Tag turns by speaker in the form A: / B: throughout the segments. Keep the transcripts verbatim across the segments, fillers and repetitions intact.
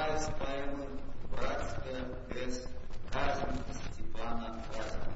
A: Читаю с поэмы «Братская ГЭС. Казнь Степана Разина».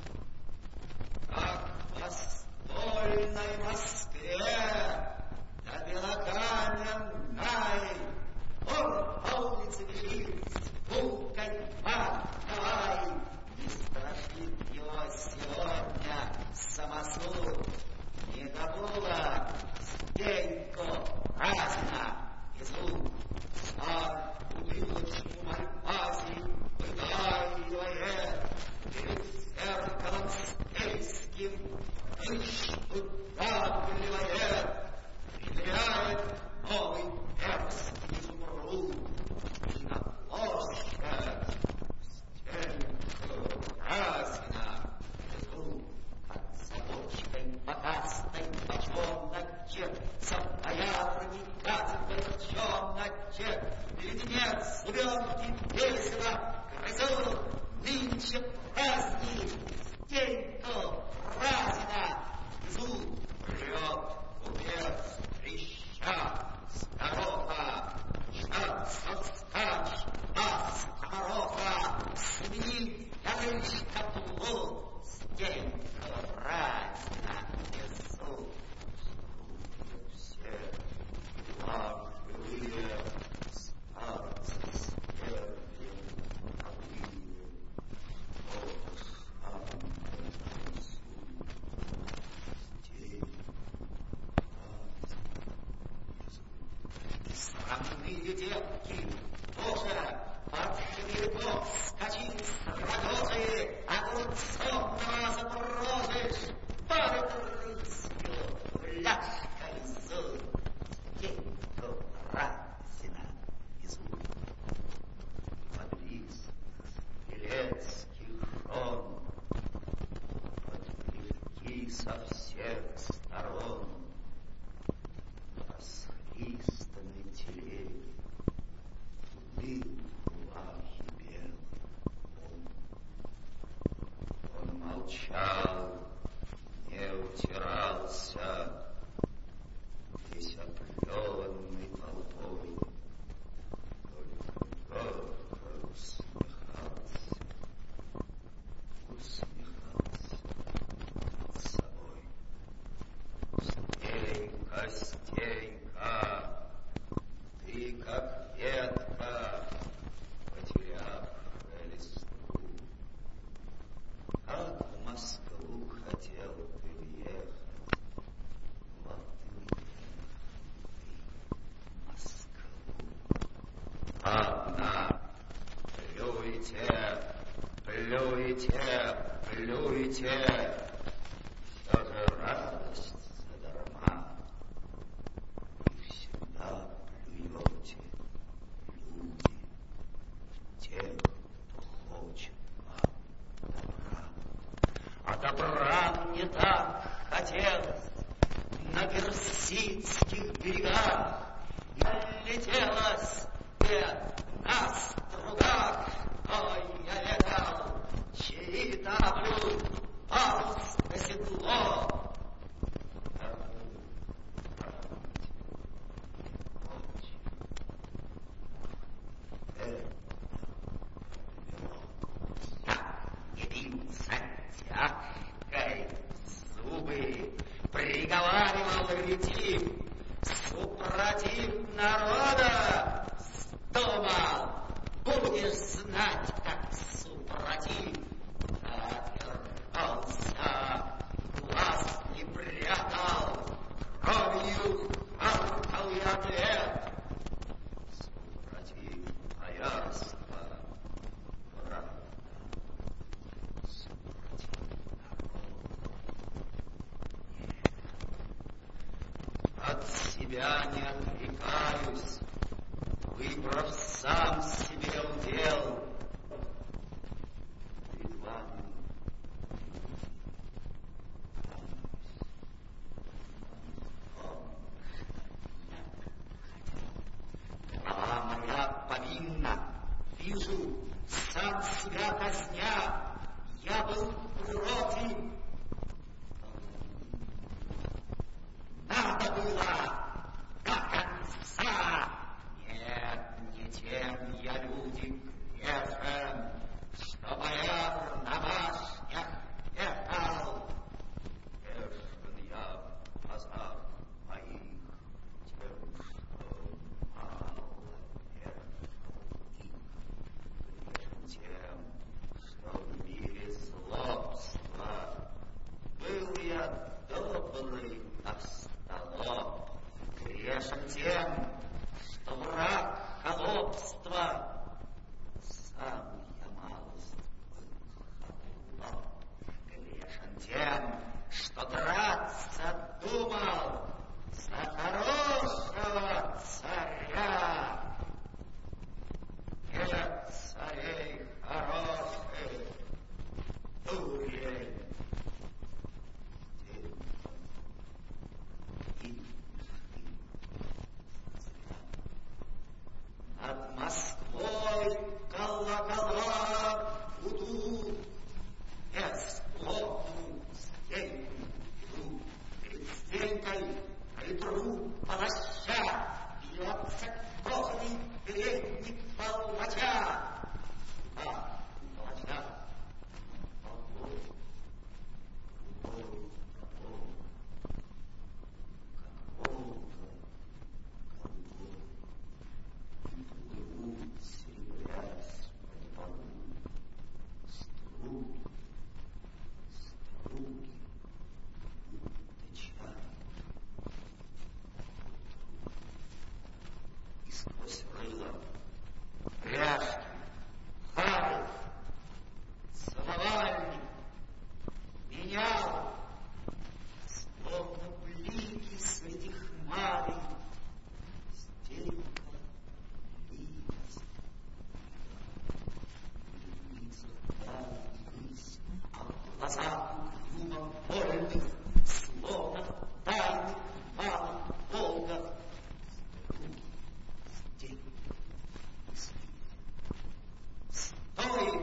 A: Как по стольной Москве на белокаменной он по улице бежит с булкой давай. Не страшит его сегодня самосуд. Не забыла Стеньку Разина везут. Царь бутылочку Марпази выдаивает перед зеркалом стельским, рыжку давливает, примеряет новый перстный изумруд и на площадь Стеньку Разина везут. Цепочкой богатской точенности, сапоярами газовой точенности, леденец зубенки весело грызут нынче праздник Стеньку Разина везут. Прет купец треща с гороха, ждаться вскачь, а скомороха сменит ярычка плут. Стеньку Разина несут. Все дела живые старцы с первым обилием. Вот сам несут. Срамные девки тоже под хмельком скачит с радосой, огурцом на запросишь, падает рысью, ляжкой зуб. Стеньку Разина везут. Под лист стрелецких жен, под плевки со всех сторон, расхристанной телеге, туды плахи белый он. Он молчал, не утирался, весь оплеванный толпой, только горько усмехался, усмехался над собой. Стенька, Стенька, ты как ветка, потерявшая листву. Как в Москву хотел ты уехать, вот ты уехал в Москву. Ладно, плюйте, плюйте, плюйте, все же радость задарма. И всегда плюете, люди, те, кто хочет вам добра. А добра мне так хотелось на персидских берегах. Я летелась вверх на стругах, ой, я летал, чьи-то облюд, парус на седло. Тяжкой зубы приговаривал ретив, супротив народа думал, будешь знать, как супротив. Отвергался, глаз не прятал, кровью харкал и ответ. Супротив боярства, правда. От себя не отрекаюсь, выбрав сам себе удел. Перед вами голова моя повинна, вижу, сам себя казня, я был против. Надо было до конца. Нет, не тем, трясся кожаный передник палача. А, палача. Попой, попой, попой. Как волга, голубой. Плывут, серебрясь по полу. Струги, струги, будто чай. И сквозь рыло пряжки, хары, самовальник менял, словно блики среди хмары. Стелька лилась, в лицах таясь, а в глазах угрюмо вольных, словно тайных малых волгах. Струги, стельки, стой!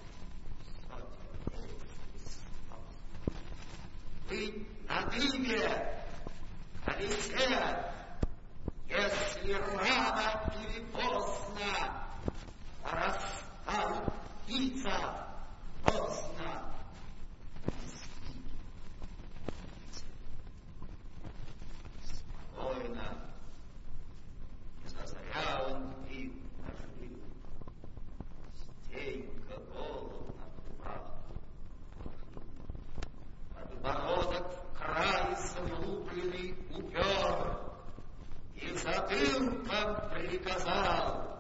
A: Быть на дыбе, колесе, если рано или поздно растают птица, поздно. Спокойно, не зазря он пил нажил. Стенька голодна, правду. Подбородок в край заглубленный упер и затылком приказал: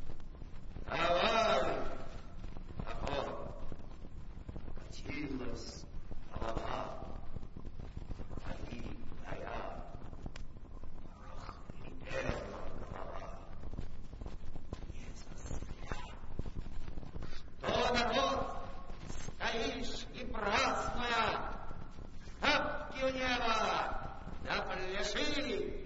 A: давай, огонь. Катилась голова, погибная, прохрипела голова. Не зазря. Что, народ, стоишь и празднуя, шапки у неба, да пляши?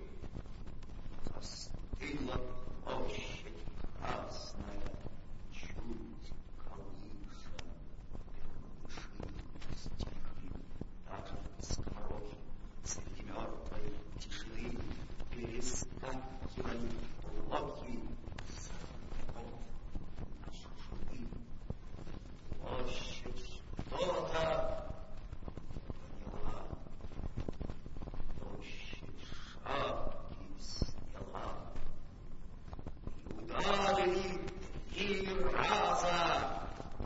A: Застыла площадь красная, чуть колыша, первые стихи, даже скороки среди мертвой тишины перескакивали блоки сорняков на шушуны. Площадь что-то поняла, площадь шапки сняла, и ударили три раза.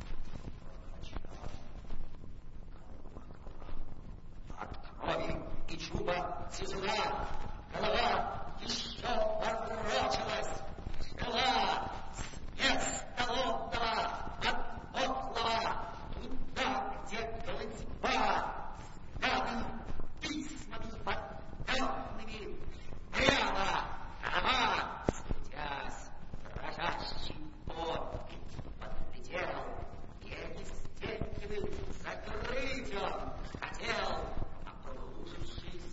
A: От крови и чуба тяжела, голова еще ворочалась, жила с места лобного, от потлого, туда, где голытьба, взгляды письмами подденными, прямо, голова, скрутясь, дрожащий подпить подлетел, и естественный закрыть он хотел, обрушившись,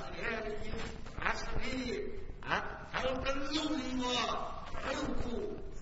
A: позвелили, прошли, оттолкнули его руку,